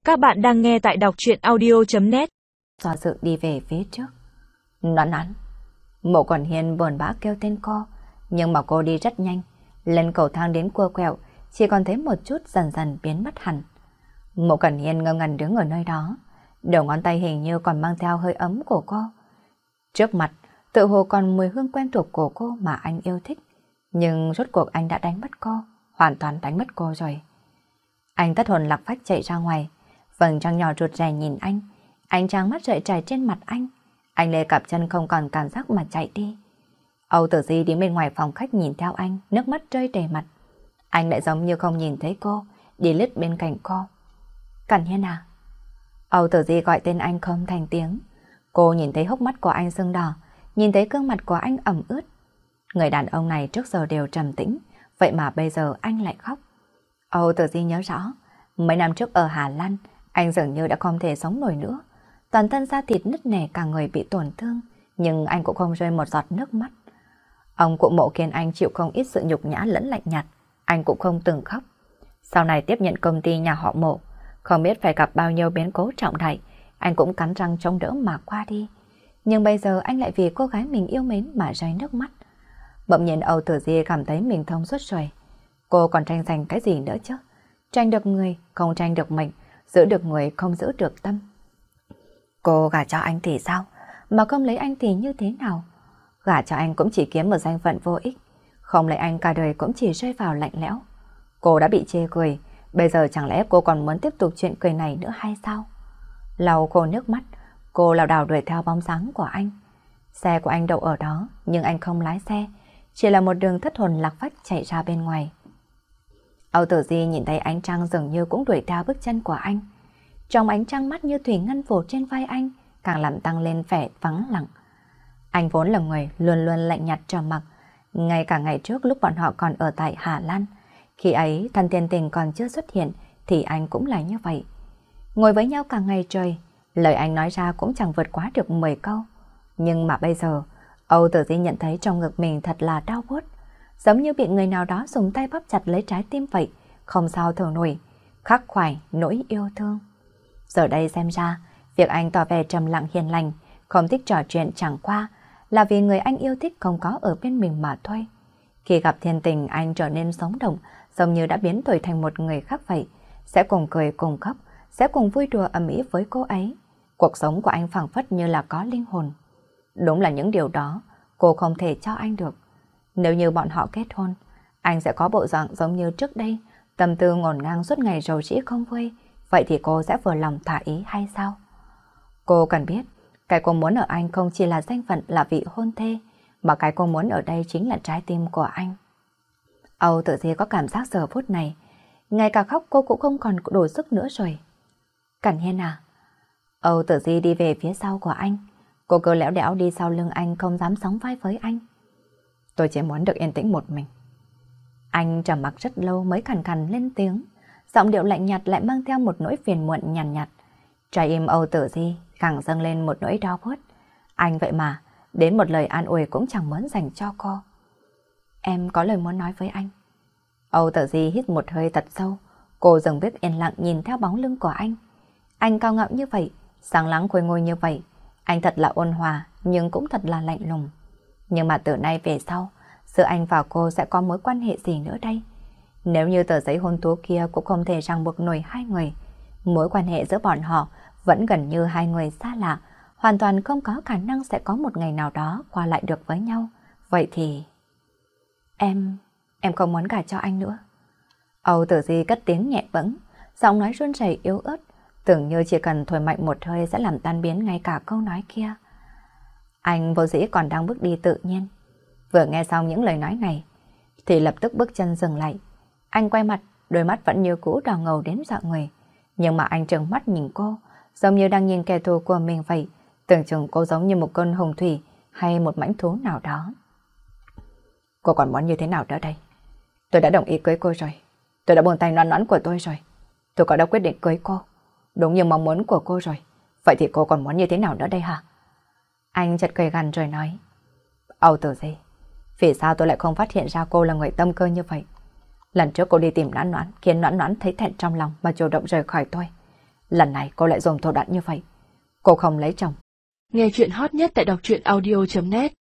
Các bạn đang nghe tại đọc truyện audio.net. Do dự đi về phía trước. Noãn noãn. Mộ Quẩn Hiên buồn bã kêu tên cô, nhưng mà cô đi rất nhanh, lên cầu thang đến cua quẹo, chỉ còn thấy một chút dần dần biến mất hẳn. Mộ Quẩn Hiên ngơ ngẩn đứng ở nơi đó, đầu ngón tay hình như còn mang theo hơi ấm của cô. Trước mặt, tự hồ còn mùi hương quen thuộc của cô mà anh yêu thích, nhưng rốt cuộc anh đã đánh mất cô, hoàn toàn đánh mất cô rồi. Anh thất hồn lạc phách chạy ra ngoài, vầng trăng nhỏ rụt rè nhìn anh, ánh trăng mắt rợi trải trên mặt anh. Anh lê cặp chân không còn cảm giác mà chạy đi. Âu Tử Di đứng bên ngoài phòng khách nhìn theo anh, nước mắt rơi đầy mặt. Anh lại giống như không nhìn thấy cô, đi lướt bên cạnh cô. Cẩn Hiên à? Âu Tử Di gọi tên anh không thành tiếng. Cô nhìn thấy hốc mắt của anh sưng đỏ, nhìn thấy gương mặt của anh ẩm ướt. Người đàn ông này trước giờ đều trầm tĩnh, vậy mà bây giờ anh lại khóc. Âu Tử Di nhớ rõ, mấy năm trước ở Hà Lan, anh dường như đã không thể sống nổi nữa. Toàn thân da thịt nứt nẻ, cả người bị tổn thương, nhưng anh cũng không rơi một giọt nước mắt. Ông cụ Mộ khiến anh chịu không ít sự nhục nhã lẫn lạnh nhạt, anh cũng không từng khóc. Sau này tiếp nhận công ty nhà họ Mộ, không biết phải gặp bao nhiêu biến cố trọng đại, anh cũng cắn răng chống đỡ mà qua đi. Nhưng bây giờ anh lại vì cô gái mình yêu mến mà rơi nước mắt. Bỗng nhiên Âu Tử Di cảm thấy mình thông suốt rồi. Cô còn tranh giành cái gì nữa chứ? Tranh được người, không tranh được mệnh, giữ được người, không giữ được tâm. Cô gả cho anh thì sao? Mà không lấy anh thì như thế nào? Gả cho anh cũng chỉ kiếm một danh phận vô ích, không lấy anh cả đời cũng chỉ rơi vào lạnh lẽo. Cô đã bị chê cười, bây giờ chẳng lẽ cô còn muốn tiếp tục chuyện cười này nữa hay sao? Lau khô nước mắt, cô lảo đảo đuổi theo bóng dáng của anh. Xe của anh đậu ở đó, nhưng anh không lái xe, chỉ là một đường thất hồn lạc phách chạy ra bên ngoài. Âu Tử Di nhìn thấy ánh trăng dường như cũng đuổi theo bước chân của anh. Trong ánh trăng mắt như thủy ngân phủ trên vai anh, càng làm tăng lên vẻ vắng lặng. Anh vốn là người luôn luôn lạnh nhạt trầm mặc, ngay cả ngày trước lúc bọn họ còn ở tại Hà Lan. Khi ấy Thân Thiên Tình còn chưa xuất hiện thì anh cũng là như vậy. Ngồi với nhau cả ngày trời, lời anh nói ra cũng chẳng vượt quá được 10 câu. Nhưng mà bây giờ, Âu Tử Di nhận thấy trong ngực mình thật là đau buốt, giống như bị người nào đó dùng tay bóp chặt lấy trái tim vậy, không sao thở nổi, khắc khoải nỗi yêu thương. Giờ đây xem ra, việc anh tỏ vẻ trầm lặng hiền lành, không thích trò chuyện chẳng qua là vì người anh yêu thích không có ở bên mình mà thôi. Khi gặp Thiên Tình, anh trở nên sống động, giống như đã biến đổi thành một người khác vậy, sẽ cùng cười cùng khóc, sẽ cùng vui đùa ầm ĩ với cô ấy. Cuộc sống của anh phảng phất như là có linh hồn. Đúng là những điều đó cô không thể cho anh được. Nếu như bọn họ kết hôn, anh sẽ có bộ dạng giống như trước đây, tâm tư ngổn ngang suốt ngày rầu rĩ không vui. Vậy thì cô sẽ vừa lòng thỏa ý hay sao? Cô cần biết, cái cô muốn ở anh không chỉ là danh phận là vị hôn thê, mà cái cô muốn ở đây chính là trái tim của anh. Âu Tử Di có cảm giác giờ phút này, ngay cả khóc cô cũng không còn đủ sức nữa rồi. Cẩn Hiên à? Âu Tử Di đi về phía sau của anh, cô cứ lẽo đẽo đi sau lưng anh, không dám sóng vai với anh. Tôi chỉ muốn được yên tĩnh một mình. Anh trầm mặc rất lâu mới khàn khàn lên tiếng, giọng điệu lạnh nhạt lại mang theo một nỗi phiền muộn nhàn nhạt. Trái im Âu Tử Di càng dâng lên một nỗi đau buốt. Anh vậy mà, đến một lời an ủi cũng chẳng muốn dành cho cô. Em có lời muốn nói với anh. Âu Tử Di hít một hơi thật sâu, cô dừng bước yên lặng nhìn theo bóng lưng của anh. Anh cao ngạo như vậy, sáng láng khôi ngôi như vậy, anh thật là ôn hòa nhưng cũng thật là lạnh lùng. Nhưng mà từ nay về sau, giữa anh và cô sẽ có mối quan hệ gì nữa đây? Nếu như tờ giấy hôn thú kia cũng không thể ràng buộc nổi hai người, mối quan hệ giữa bọn họ vẫn gần như hai người xa lạ, hoàn toàn không có khả năng sẽ có một ngày nào đó qua lại được với nhau. Vậy thì... Em không muốn gả cho anh nữa. Âu Tử Di cất tiếng nhẹ bẫng, giọng nói run rẩy yếu ớt, tưởng như chỉ cần thổi mạnh một hơi sẽ làm tan biến ngay cả câu nói kia. Anh vô dĩ còn đang bước đi tự nhiên, vừa nghe xong những lời nói này thì lập tức bước chân dừng lại. Anh quay mặt, đôi mắt vẫn như cũ đỏ ngầu đến dọa người, nhưng mà anh trừng mắt nhìn cô, giống như đang nhìn kẻ thù của mình vậy, tưởng chừng cô giống như một con hồng thủy hay một mãnh thú nào đó. Cô còn muốn như thế nào nữa đây? Tôi đã đồng ý cưới cô rồi, tôi đã buông tay noãn noãn của tôi rồi, tôi có đã quyết định cưới cô, đúng như mong muốn của cô rồi. Vậy thì cô còn muốn như thế nào nữa đây hả? Anh chợt cười gằn rồi nói. Âu Tử Di, vì sao tôi lại không phát hiện ra cô là người tâm cơ như vậy? Lần trước cô đi tìm noãn noãn khiến noãn noãn thấy thẹn trong lòng mà chủ động rời khỏi tôi. Lần này cô lại dùng thủ đoạn như vậy. Cô không lấy chồng. Nghe chuyện hot nhất tại đọc truyện audio.net